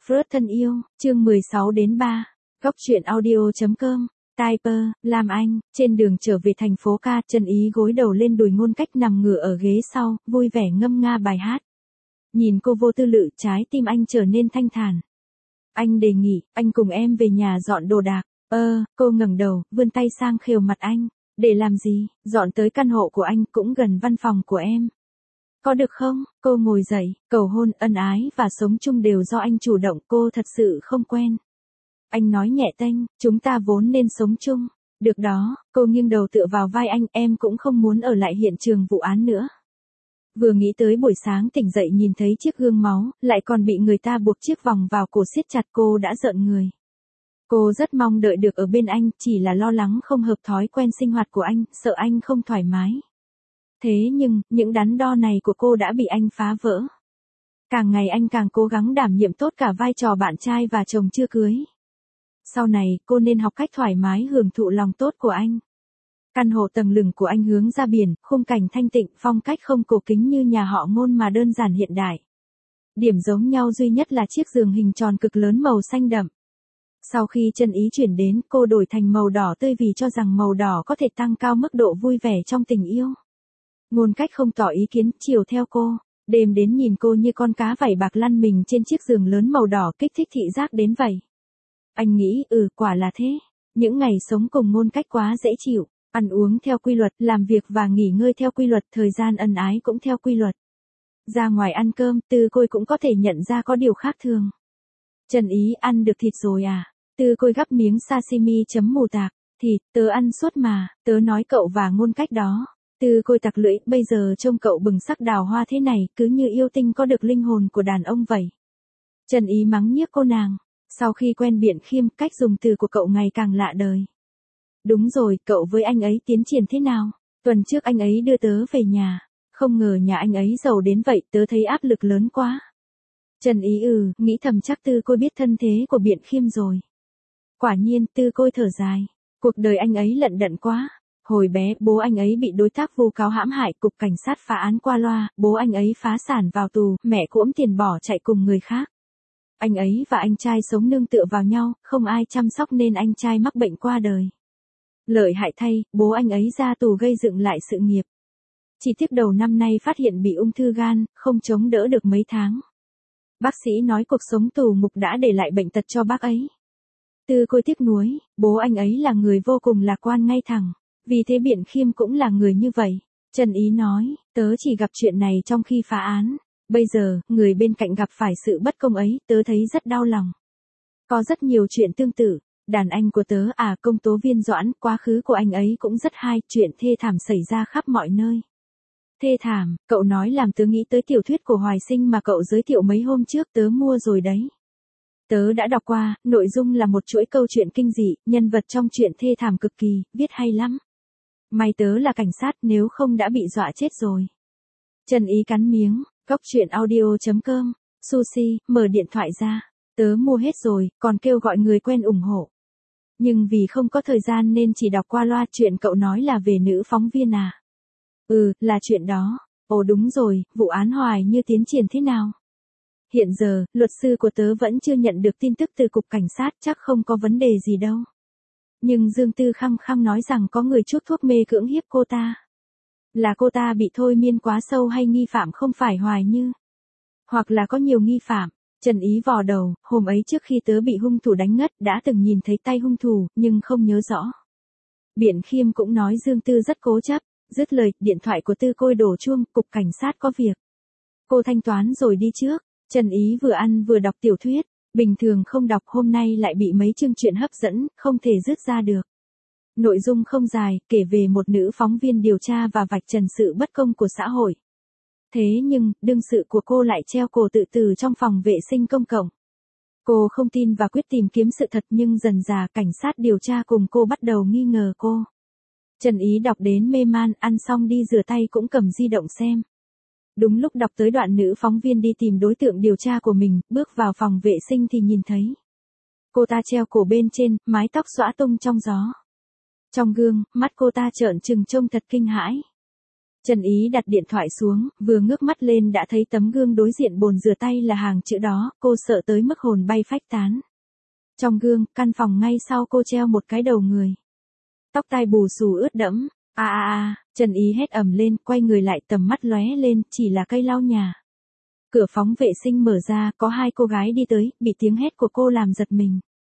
Freud thân yêu, chương 16 đến 3. Góc truyện audio.com. Typer, Lam Anh, trên đường trở về thành phố ca, Trần Ý gối đầu lên đùi Ngôn Cách nằm ngửa ở ghế sau, vui vẻ ngâm nga bài hát. Nhìn cô vô tư lự, trái tim anh trở nên thanh thản. Anh đề nghị, anh cùng em về nhà dọn đồ đạc. Cô ngẩng đầu, vươn tay sang khều mặt anh. Để làm gì? Dọn tới căn hộ của anh, cũng gần văn phòng của em. Có được không? Cô ngồi dậy, cầu hôn, ân ái và sống chung đều do anh chủ động, cô thật sự không quen. Anh nói nhẹ tênh, chúng ta vốn nên sống chung. Được đó, cô nghiêng đầu tựa vào vai anh, em cũng không muốn ở lại hiện trường vụ án nữa. Vừa nghĩ tới buổi sáng tỉnh dậy nhìn thấy chiếc gương máu, lại còn bị người ta buộc chiếc vòng vào cổ siết chặt, cô đã rợn người. Cô rất mong đợi được ở bên anh, chỉ là lo lắng không hợp thói quen sinh hoạt của anh, sợ anh không thoải mái. Thế nhưng, những đắn đo này của cô đã bị anh phá vỡ. Càng ngày anh càng cố gắng đảm nhiệm tốt cả vai trò bạn trai và chồng chưa cưới. Sau này, cô nên học cách thoải mái hưởng thụ lòng tốt của anh. Căn hộ tầng lửng của anh hướng ra biển, khung cảnh thanh tịnh, phong cách không cổ kính như nhà họ Ngôn mà đơn giản hiện đại. Điểm giống nhau duy nhất là chiếc giường hình tròn cực lớn màu xanh đậm. Sau khi Trần Ý chuyển đến, cô đổi thành màu đỏ tươi vì cho rằng màu đỏ có thể tăng cao mức độ vui vẻ trong tình yêu. Ngôn Cách không tỏ ý kiến, chiều theo cô. Đêm đến nhìn cô như con cá vảy bạc lăn mình trên chiếc giường lớn màu đỏ, kích thích thị giác đến vậy. Anh nghĩ, quả là thế. Những ngày sống cùng Ngôn Cách quá dễ chịu. Ăn uống theo quy luật, làm việc và nghỉ ngơi theo quy luật, thời gian ân ái cũng theo quy luật. Ra ngoài ăn cơm, Tư Côi cũng có thể nhận ra có điều khác thường. Trần Ý, ăn được thịt rồi à? Tư Côi gắp miếng sashimi chấm mù tạc. Thịt, tớ ăn suốt mà, tớ nói cậu và Ngôn Cách đó. Tư Côi tặc lưỡi, bây giờ trông cậu bừng sắc đào hoa thế này, cứ như yêu tinh có được linh hồn của đàn ông vậy. Trần Ý mắng nhiếc cô nàng. Sau khi quen Biện Khiêm, cách dùng từ của cậu ngày càng lạ đời. Đúng rồi, cậu với anh ấy tiến triển thế nào? Tuần trước anh ấy đưa tớ về nhà. Không ngờ nhà anh ấy giàu đến vậy, tớ thấy áp lực lớn quá. Trần Ý nghĩ thầm chắc Tư Côi biết thân thế của Biện Khiêm rồi. Quả nhiên, Tư Côi thở dài. Cuộc đời anh ấy lận đận quá. Hồi bé, bố anh ấy bị đối tác vu cáo hãm hại, cục cảnh sát phá án qua loa, bố anh ấy phá sản vào tù, mẹ cuỗm tiền bỏ chạy cùng người khác. Anh ấy và anh trai sống nương tựa vào nhau, không ai chăm sóc nên anh trai mắc bệnh qua đời. Lợi hại thay, bố anh ấy ra tù gây dựng lại sự nghiệp. Chỉ tiếc đầu năm nay phát hiện bị ung thư gan, không chống đỡ được mấy tháng. Bác sĩ nói cuộc sống tù ngục đã để lại bệnh tật cho bác ấy. Tư Côi tiếc nuối, bố anh ấy là người vô cùng lạc quan ngay thẳng. Vì thế Biện Khiêm cũng là người như vậy. Trần Ý nói, tớ chỉ gặp chuyện này trong khi phá án. Bây giờ, người bên cạnh gặp phải sự bất công ấy, tớ thấy rất đau lòng. Có rất nhiều chuyện tương tự. Đàn anh của tớ công tố viên Doãn, quá khứ của anh ấy cũng rất hay, chuyện thê thảm xảy ra khắp mọi nơi. Thê thảm, cậu nói làm tớ nghĩ tới tiểu thuyết của Hoài Sinh mà cậu giới thiệu mấy hôm trước, tớ mua rồi đấy. Tớ đã đọc qua, nội dung là một chuỗi câu chuyện kinh dị, nhân vật trong chuyện thê thảm cực kỳ, viết hay lắm. May tớ là cảnh sát, nếu không đã bị dọa chết rồi. Trần Ý cắn miếng, góc truyện audio.com, sushi, mở điện thoại ra. Tớ mua hết rồi, còn kêu gọi người quen ủng hộ. Nhưng vì không có thời gian nên chỉ đọc qua loa. Chuyện cậu nói là về nữ phóng viên à? Là chuyện đó. Ồ đúng rồi, vụ án Hoài Như tiến triển thế nào? Hiện giờ, luật sư của tớ vẫn chưa nhận được tin tức từ cục cảnh sát, chắc không có vấn đề gì đâu. Nhưng Dương Tư khăng khăng nói rằng có người chuốc thuốc mê cưỡng hiếp cô ta. Là cô ta bị thôi miên quá sâu hay nghi phạm không phải Hoài Như? Hoặc là có nhiều nghi phạm? Trần Ý vò đầu, hôm ấy trước khi tớ bị hung thủ đánh ngất, đã từng nhìn thấy tay hung thủ, nhưng không nhớ rõ. Biện Khiêm cũng nói Dương Tư rất cố chấp. Dứt lời, điện thoại của Tư Côi đổ chuông, cục cảnh sát có việc. Cô thanh toán rồi đi trước. Trần Ý vừa ăn vừa đọc tiểu thuyết. Bình thường không đọc, hôm nay lại bị mấy chương chuyện hấp dẫn, không thể dứt ra được. Nội dung không dài, kể về một nữ phóng viên điều tra và vạch trần sự bất công của xã hội. Thế nhưng, đương sự của cô lại treo cổ tự tử trong phòng vệ sinh công cộng. Cô không tin và quyết tìm kiếm sự thật, nhưng dần dà cảnh sát điều tra cùng cô bắt đầu nghi ngờ cô. Trần Ý đọc đến mê man, ăn xong đi rửa tay cũng cầm di động xem. Đúng lúc đọc tới đoạn nữ phóng viên đi tìm đối tượng điều tra của mình, bước vào phòng vệ sinh thì nhìn thấy. Cô ta treo cổ bên trên, mái tóc xõa tung trong gió. Trong gương, mắt cô ta trợn trừng trông thật kinh hãi. Trần Ý đặt điện thoại xuống, vừa ngước mắt lên đã thấy tấm gương đối diện bồn rửa tay là hàng chữ đó, cô sợ tới mức hồn bay phách tán. Trong gương, căn phòng ngay sau cô treo một cái đầu người. Tóc tai bù xù ướt đẫm. Trần Ý hét ầm lên, quay người lại tầm mắt lóe lên, chỉ là cây lau nhà. Cửa phóng vệ sinh mở ra, có hai cô gái đi tới, bị tiếng hét của cô làm giật mình.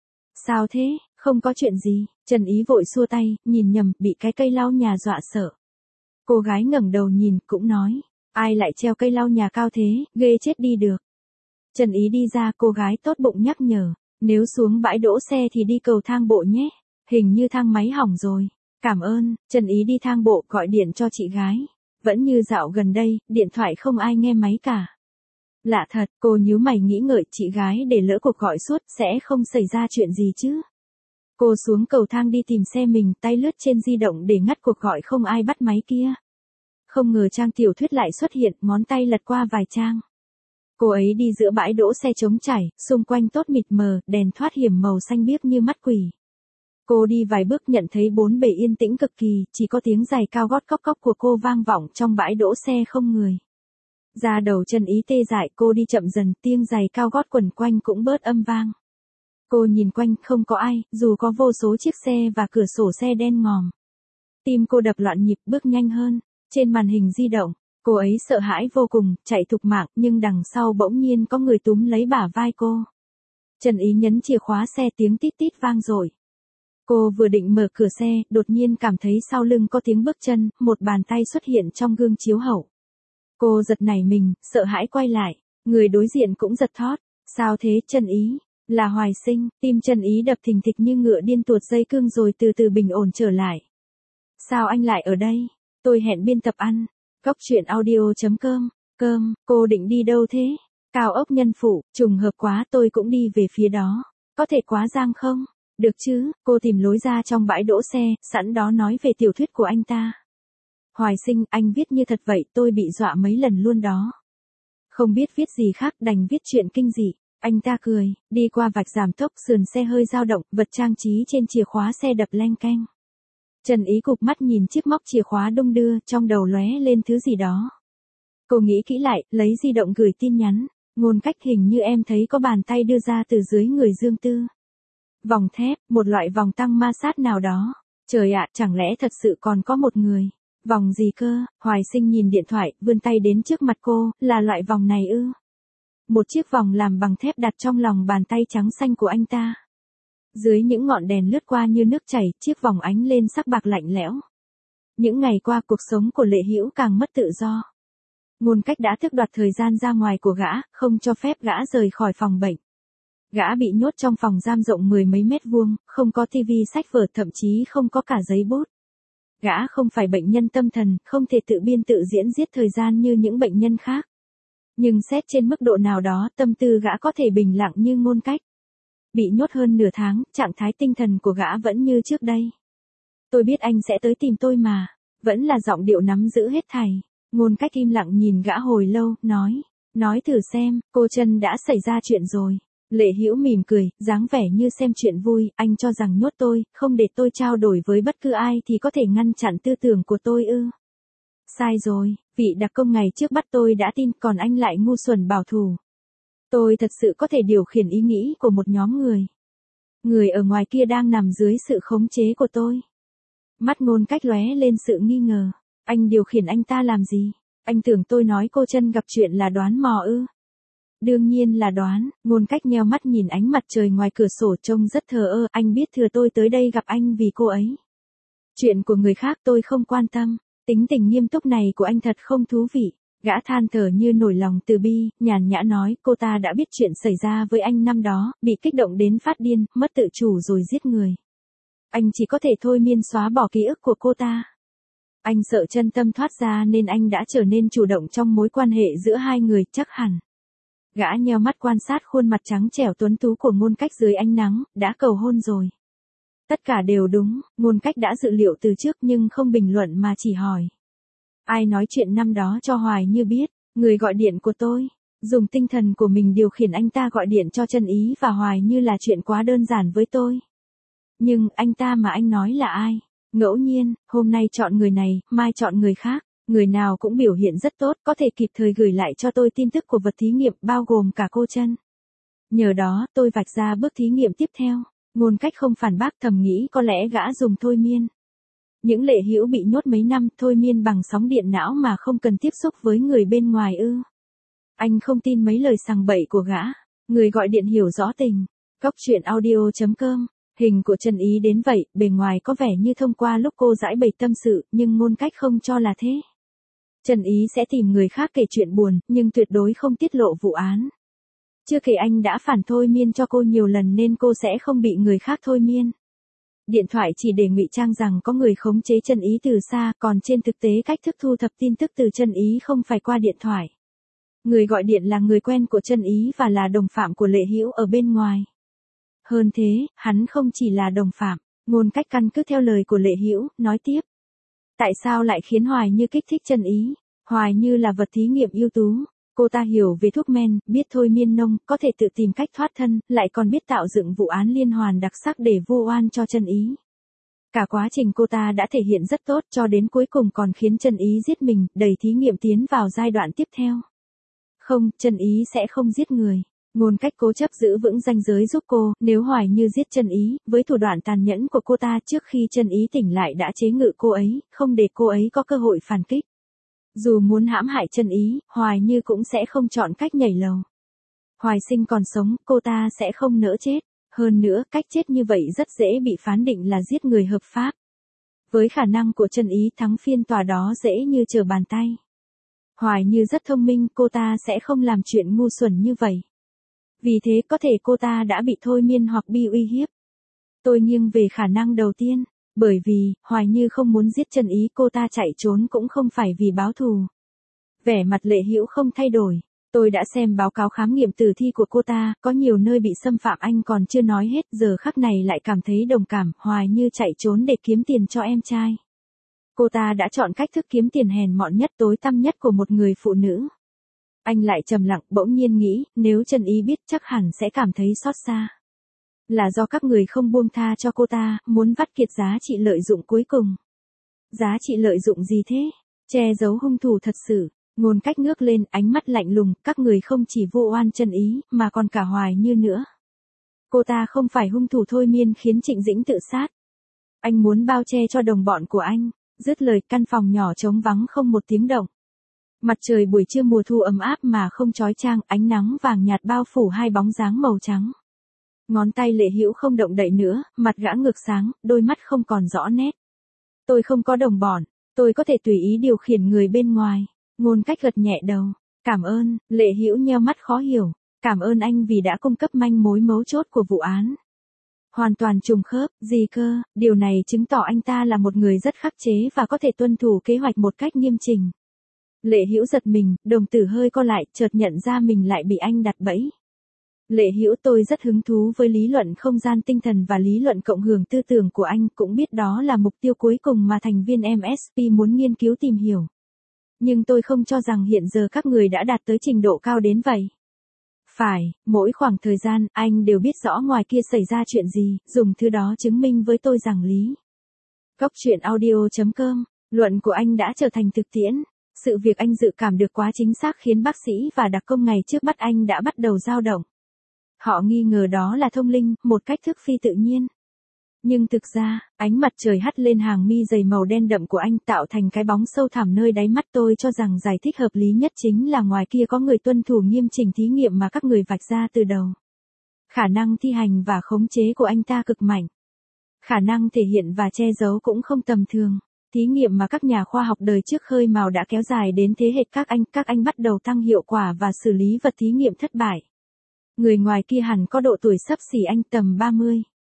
Sao thế, không có chuyện gì, Trần Ý vội xua tay, nhìn nhầm, bị cái cây lau nhà dọa sợ. Cô gái ngẩng đầu nhìn, cũng nói, ai lại treo cây lau nhà cao thế, ghê chết đi được. Trần Ý đi ra, cô gái tốt bụng nhắc nhở, nếu xuống bãi đỗ xe thì đi cầu thang bộ nhé, hình như thang máy hỏng rồi. Cảm ơn, Trần Ý đi thang bộ gọi điện cho chị gái. Vẫn như dạo gần đây, điện thoại không ai nghe máy cả. Lạ thật, cô nhíu mày nghĩ ngợi, chị gái để lỡ cuộc gọi suốt sẽ không xảy ra chuyện gì chứ. Cô xuống cầu thang đi tìm xe mình, tay lướt trên di động để ngắt cuộc gọi không ai bắt máy kia. Không ngờ trang tiểu thuyết lại xuất hiện, ngón tay lật qua vài trang. Cô ấy đi giữa bãi đỗ xe trống trải, xung quanh tốt mịt mờ, đèn thoát hiểm màu xanh biếc như mắt quỷ. Cô đi vài bước nhận thấy bốn bề yên tĩnh cực kỳ, chỉ có tiếng giày cao gót cóc cóc của cô vang vọng trong bãi đỗ xe không người. Da đầu Trần Ý tê dại, cô đi chậm dần, tiếng giày cao gót quẩn quanh cũng bớt âm vang. Cô nhìn quanh không có ai, dù có vô số chiếc xe và cửa sổ xe đen ngòm. Tim cô đập loạn nhịp, bước nhanh hơn. Trên màn hình di động, cô ấy sợ hãi vô cùng, chạy thục mạng, nhưng đằng sau bỗng nhiên có người túm lấy bả vai cô. Trần Ý nhấn chìa khóa xe, tiếng tít tít vang dội. Cô vừa định mở cửa xe, đột nhiên cảm thấy sau lưng có tiếng bước chân, một bàn tay xuất hiện trong gương chiếu hậu. Cô giật nảy mình, sợ hãi quay lại, người đối diện cũng giật thót. Sao thế, Trần Ý? Là Hoài Sinh, tim Trần Ý đập thình thịch như ngựa điên tuột dây cương rồi từ từ bình ổn trở lại. Sao anh lại ở đây? Tôi hẹn biên tập ăn. Góc truyện audio.com, cô định đi đâu thế? Cao ốc Nhân Phụ, trùng hợp quá tôi cũng đi về phía đó. Có thể quá giang không? Được chứ, cô tìm lối ra trong bãi đỗ xe, sẵn đó nói về tiểu thuyết của anh ta. Hoài Sinh, anh viết như thật vậy, tôi bị dọa mấy lần luôn đó. Không biết viết gì khác, đành viết chuyện kinh dị. Anh ta cười, đi qua vạch giảm tốc, sườn xe hơi dao động, vật trang trí trên chìa khóa xe đập leng keng. Trần Ý cụp mắt nhìn chiếc móc chìa khóa đung đưa, trong đầu lóe lên thứ gì đó. Cô nghĩ kỹ lại, lấy di động gửi tin nhắn. Ngôn cách, hình như em thấy có bàn tay đưa ra từ dưới người Dương Tư. Vòng thép, một loại vòng tăng ma sát nào đó. Trời ạ, chẳng lẽ thật sự còn có một người? Vòng gì cơ? Hoài Sinh nhìn điện thoại, vươn tay đến trước mặt cô, là loại vòng này ư? Một chiếc vòng làm bằng thép đặt trong lòng bàn tay trắng xanh của anh ta. Dưới những ngọn đèn lướt qua như nước chảy, chiếc vòng ánh lên sắc bạc lạnh lẽo. Những ngày qua cuộc sống của Lệ Hữu càng mất tự do. Ngôn cách đã tước đoạt thời gian ra ngoài của gã, không cho phép gã rời khỏi phòng bệnh. Gã bị nhốt trong phòng giam rộng 10 mấy mét vuông, không có tivi sách vở, thậm chí không có cả giấy bút. Gã không phải bệnh nhân tâm thần, không thể tự biên tự diễn giết thời gian như những bệnh nhân khác. Nhưng xét trên mức độ nào đó, tâm tư gã có thể bình lặng như Ngôn cách. Bị nhốt hơn nửa tháng, trạng thái tinh thần của gã vẫn như trước đây. Tôi biết anh sẽ tới tìm tôi mà. Vẫn là giọng điệu nắm giữ hết thảy. Ngôn cách im lặng nhìn gã hồi lâu, nói thử xem, cô Trân đã xảy ra chuyện rồi. Lệ Hữu mỉm cười, dáng vẻ như xem chuyện vui, anh cho rằng nhốt tôi, không để tôi trao đổi với bất cứ ai thì có thể ngăn chặn tư tưởng của tôi ư? Sai rồi, vị đặc công ngày trước bắt tôi đã tin, còn anh lại ngu xuẩn bảo thủ. Tôi thật sự có thể điều khiển ý nghĩ của một nhóm người. Người ở ngoài kia đang nằm dưới sự khống chế của tôi. Mắt Ngôn cách lóe lên sự nghi ngờ. Anh điều khiển anh ta làm gì? Anh tưởng tôi nói cô Trân gặp chuyện là đoán mò ư? Đương nhiên là đoán. Ngôn cách nheo mắt nhìn ánh mặt trời ngoài cửa sổ trông rất thờ ơ. Anh biết thừa tôi tới đây gặp anh vì cô ấy. Chuyện của người khác tôi không quan tâm. Tính tình nghiêm túc này của anh thật không thú vị. Gã than thở như nổi lòng từ bi, nhàn nhã nói, cô ta đã biết chuyện xảy ra với anh năm đó, bị kích động đến phát điên, mất tự chủ rồi giết người. Anh chỉ có thể thôi miên xóa bỏ ký ức của cô ta. Anh sợ chân tâm thoát ra nên anh đã trở nên chủ động trong mối quan hệ giữa hai người, chắc hẳn. Gã nheo mắt quan sát khuôn mặt trắng trẻo tuấn tú của Ngôn cách dưới ánh nắng, đã cầu hôn rồi. Tất cả đều đúng, Ngôn cách đã dự liệu từ trước nhưng không bình luận mà chỉ hỏi. Ai nói chuyện năm đó cho Hoài Như biết? Người gọi điện của tôi. Dùng tinh thần của mình điều khiển anh ta gọi điện cho Trân Ý và Hoài Như là chuyện quá đơn giản với tôi. Nhưng anh ta mà anh nói là ai? Ngẫu nhiên, hôm nay chọn người này, mai chọn người khác. Người nào cũng biểu hiện rất tốt, có thể kịp thời gửi lại cho tôi tin tức của vật thí nghiệm, bao gồm cả cô Chân. Nhờ đó, tôi vạch ra bước thí nghiệm tiếp theo. Ngôn Cách không phản bác, thầm nghĩ có lẽ gã dùng thôi miên. Những Lệ Hữu bị nhốt mấy năm, thôi miên bằng sóng điện não mà không cần tiếp xúc với người bên ngoài ư? Anh không tin mấy lời sằng bậy của gã. Người gọi điện hiểu rõ tình. Góc truyện audio.com. Hình của Trần Ý đến vậy, bề ngoài có vẻ như thông qua lúc cô giải bày tâm sự, nhưng Ngôn Cách không cho là thế. Trần Ý sẽ tìm người khác kể chuyện buồn, nhưng tuyệt đối không tiết lộ vụ án. Chưa kể anh đã phản thôi miên cho cô nhiều lần nên cô sẽ không bị người khác thôi miên. Điện thoại chỉ để ngụy trang rằng có người khống chế Trần Ý từ xa, còn trên thực tế cách thức thu thập tin tức từ Trần Ý không phải qua điện thoại. Người gọi điện là người quen của Trần Ý và là đồng phạm của Lệ Hữu ở bên ngoài. Hơn thế, hắn không chỉ là đồng phạm. Ngôn Cách căn cứ theo lời của Lệ Hữu, nói tiếp. Tại sao lại khiến Hoài Như kích thích Trần Ý? Hoài Như là vật thí nghiệm ưu tú. Cô ta hiểu về thuốc men, biết thôi miên nông, có thể tự tìm cách thoát thân, lại còn biết tạo dựng vụ án liên hoàn đặc sắc để vu oan cho Trần Ý. Cả quá trình cô ta đã thể hiện rất tốt cho đến cuối cùng còn khiến Trần Ý giết mình, đẩy thí nghiệm tiến vào giai đoạn tiếp theo. Không, Trần Ý sẽ không giết người. Ngôn Cách cố chấp giữ vững ranh giới giúp cô, nếu Hoài Như giết Trần Ý, với thủ đoạn tàn nhẫn của cô ta trước khi Trần Ý tỉnh lại đã chế ngự cô ấy, không để cô ấy có cơ hội phản kích. Dù muốn hãm hại Trần Ý, Hoài Như cũng sẽ không chọn cách nhảy lầu. Hoài Sinh còn sống, cô ta sẽ không nỡ chết. Hơn nữa, cách chết như vậy rất dễ bị phán định là giết người hợp pháp. Với khả năng của Trần Ý thắng phiên tòa đó dễ như trở bàn tay. Hoài Như rất thông minh, cô ta sẽ không làm chuyện ngu xuẩn như vậy. Vì thế có thể cô ta đã bị thôi miên hoặc bị uy hiếp. Tôi nghiêng về khả năng đầu tiên. Bởi vì, Hoài Như không muốn giết Trần Ý, cô ta chạy trốn cũng không phải vì báo thù. Vẻ mặt Lệ Hữu không thay đổi. Tôi đã xem báo cáo khám nghiệm tử thi của cô ta, có nhiều nơi bị xâm phạm anh còn chưa nói hết, giờ khắc này lại cảm thấy đồng cảm, Hoài Như chạy trốn để kiếm tiền cho em trai. Cô ta đã chọn cách thức kiếm tiền hèn mọn nhất, tối tăm nhất của một người phụ nữ. Anh lại trầm lặng, bỗng nhiên nghĩ, nếu Trần Ý biết chắc hẳn sẽ cảm thấy xót xa. Là do các người không buông tha cho cô ta, muốn vắt kiệt giá trị lợi dụng cuối cùng. Giá trị lợi dụng gì thế? Che giấu hung thủ thật sự. Ngôn Cách ngước lên, ánh mắt lạnh lùng, các người không chỉ vu oan Trần Ý, mà còn cả Hoài Như nữa. Cô ta không phải hung thủ thôi miên khiến Trịnh Dĩnh tự sát. Anh muốn bao che cho đồng bọn của anh. Dứt lời, căn phòng nhỏ trống vắng không một tiếng động. Mặt trời buổi trưa mùa thu ấm áp mà không chói chang, ánh nắng vàng nhạt bao phủ hai bóng dáng màu trắng. Ngón tay Lệ Hữu không động đậy nữa, mặt gã ngược sáng, đôi mắt không còn rõ nét. Tôi không có đồng bọn, tôi có thể tùy ý điều khiển người bên ngoài. Ngôn Cách gật nhẹ đầu. Cảm ơn. Lệ Hữu nheo mắt khó hiểu. Cảm ơn anh vì đã cung cấp manh mối mấu chốt của vụ án. Hoàn toàn trùng khớp, gì cơ, điều này chứng tỏ anh ta là một người rất khắc chế và có thể tuân thủ kế hoạch một cách nghiêm chỉnh. Lệ Hữu giật mình, đồng tử hơi co lại, chợt nhận ra mình lại bị anh đặt bẫy. Lệ Hữu, tôi rất hứng thú với lý luận không gian tinh thần và lý luận cộng hưởng tư tưởng của anh, cũng biết đó là mục tiêu cuối cùng mà thành viên MSP muốn nghiên cứu tìm hiểu. Nhưng tôi không cho rằng hiện giờ các người đã đạt tới trình độ cao đến vậy. Phải, mỗi khoảng thời gian, anh đều biết rõ ngoài kia xảy ra chuyện gì, dùng thứ đó chứng minh với tôi rằng lý. Góc truyện audio.com, luận của anh đã trở thành thực tiễn. Sự việc anh dự cảm được quá chính xác khiến bác sĩ và đặc công ngày trước bắt anh đã bắt đầu dao động. Họ nghi ngờ đó là thông linh, một cách thức phi tự nhiên. Nhưng thực ra, ánh mặt trời hắt lên hàng mi dày màu đen đậm của anh tạo thành cái bóng sâu thẳm nơi đáy mắt. Tôi cho rằng giải thích hợp lý nhất chính là ngoài kia có người tuân thủ nghiêm chỉnh thí nghiệm mà các người vạch ra từ đầu. Khả năng thi hành và khống chế của anh ta cực mạnh. Khả năng thể hiện và che giấu cũng không tầm thường. Thí nghiệm mà các nhà khoa học đời trước khơi mào đã kéo dài đến thế hệ các anh bắt đầu tăng hiệu quả và xử lý vật thí nghiệm thất bại. Người ngoài kia hẳn có độ tuổi xấp xỉ anh tầm 30.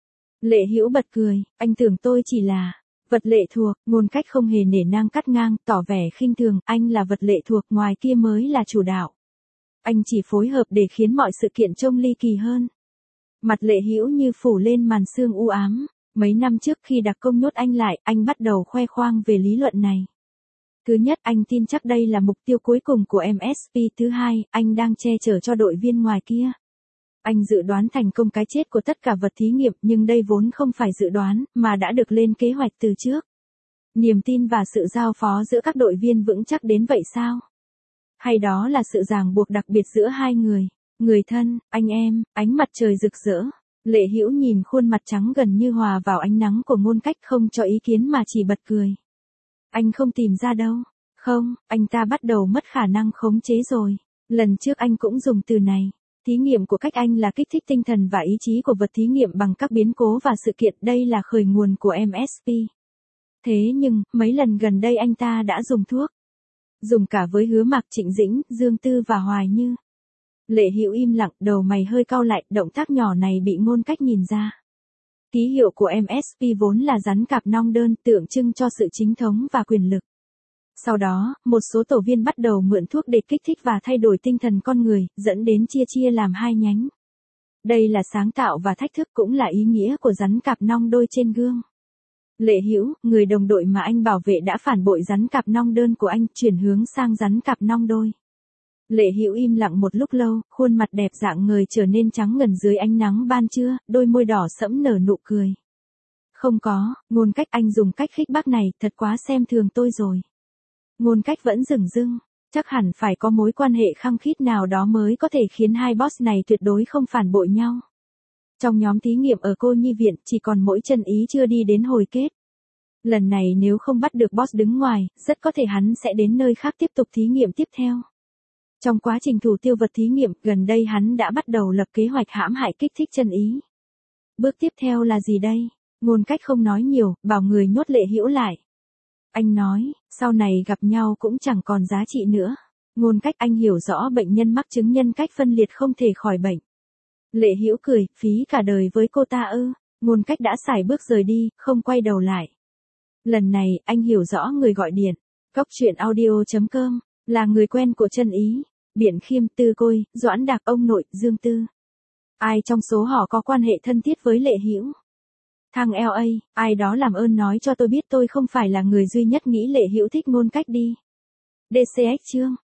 Lệ Hữu bật cười, anh tưởng tôi chỉ là vật lệ thuộc. Ngôn Cách không hề nể nang cắt ngang, tỏ vẻ khinh thường, anh là vật lệ thuộc, ngoài kia mới là chủ đạo. Anh chỉ phối hợp để khiến mọi sự kiện trông ly kỳ hơn. Mặt Lệ Hữu như phủ lên màn sương u ám. Mấy năm trước khi đặc công nhốt anh lại, anh bắt đầu khoe khoang về lý luận này. Thứ nhất, anh tin chắc đây là mục tiêu cuối cùng của MSP. Thứ hai, anh đang che chở cho đội viên ngoài kia. Anh dự đoán thành công cái chết của tất cả vật thí nghiệm, nhưng đây vốn không phải dự đoán, mà đã được lên kế hoạch từ trước. Niềm tin và sự giao phó giữa các đội viên vững chắc đến vậy sao? Hay đó là sự ràng buộc đặc biệt giữa hai người? Người thân, anh em, ánh mặt trời rực rỡ. Lệ Hữu nhìn khuôn mặt trắng gần như hòa vào ánh nắng của Ngôn Cách không cho ý kiến mà chỉ bật cười. Anh không tìm ra đâu. Không, anh ta bắt đầu mất khả năng khống chế rồi. Lần trước anh cũng dùng từ này. Thí nghiệm của cách anh là kích thích tinh thần và ý chí của vật thí nghiệm bằng các biến cố và sự kiện. Đây là khởi nguồn của MSP. Thế nhưng, mấy lần gần đây anh ta đã dùng thuốc. Dùng cả với Hứa Mạc, Trịnh Dĩnh, Dương Tư và Hoài Như. Lệ Hữu im lặng, đầu mày hơi cau lại, động tác nhỏ này bị Ngôn Cách nhìn ra. Ký hiệu của MSP vốn là rắn cạp nong đơn, tượng trưng cho sự chính thống và quyền lực. Sau đó, một số tổ viên bắt đầu mượn thuốc để kích thích và thay đổi tinh thần con người, dẫn đến chia làm hai nhánh. Đây là sáng tạo và thách thức, cũng là ý nghĩa của rắn cạp nong đôi trên gương. Lệ Hữu, người đồng đội mà anh bảo vệ đã phản bội rắn cạp nong đơn của anh, chuyển hướng sang rắn cạp nong đôi. Lệ Hữu im lặng một lúc lâu, khuôn mặt đẹp dạng người trở nên trắng ngần dưới ánh nắng ban trưa, đôi môi đỏ sẫm nở nụ cười. Không có, Ngôn Cách, anh dùng cách khích bác này, thật quá xem thường tôi rồi. Ngôn Cách vẫn dửng dưng, chắc hẳn phải có mối quan hệ khăng khít nào đó mới có thể khiến hai boss này tuyệt đối không phản bội nhau. Trong nhóm thí nghiệm ở Cô Nhi Viện, chỉ còn mỗi Chân Ý chưa đi đến hồi kết. Lần này nếu không bắt được boss đứng ngoài, rất có thể hắn sẽ đến nơi khác tiếp tục thí nghiệm tiếp theo. Trong quá trình thủ tiêu vật thí nghiệm, gần đây hắn đã bắt đầu lập kế hoạch hãm hại kích thích Chân Ý. Bước tiếp theo là gì đây? Ngôn Cách không nói nhiều, bảo người nhốt Lệ Hữu lại. Anh nói, sau này gặp nhau cũng chẳng còn giá trị nữa. Ngôn Cách, anh hiểu rõ bệnh nhân mắc chứng nhân cách phân liệt không thể khỏi bệnh. Lệ Hữu cười, phí cả đời với cô ta ư? Ngôn Cách đã sải bước rời đi, không quay đầu lại. Lần này, anh hiểu rõ người gọi điện. Góc truyện audio.com, là người quen của Chân Ý. Biện Khiêm, Tư Côi, Doãn Đạc, ông nội, Dương Tư. Ai trong số họ có quan hệ thân thiết với Lệ Hữu? Thằng LA, ai đó làm ơn nói cho tôi biết tôi không phải là người duy nhất nghĩ Lệ Hữu thích Ngôn Cách đi. DCX chương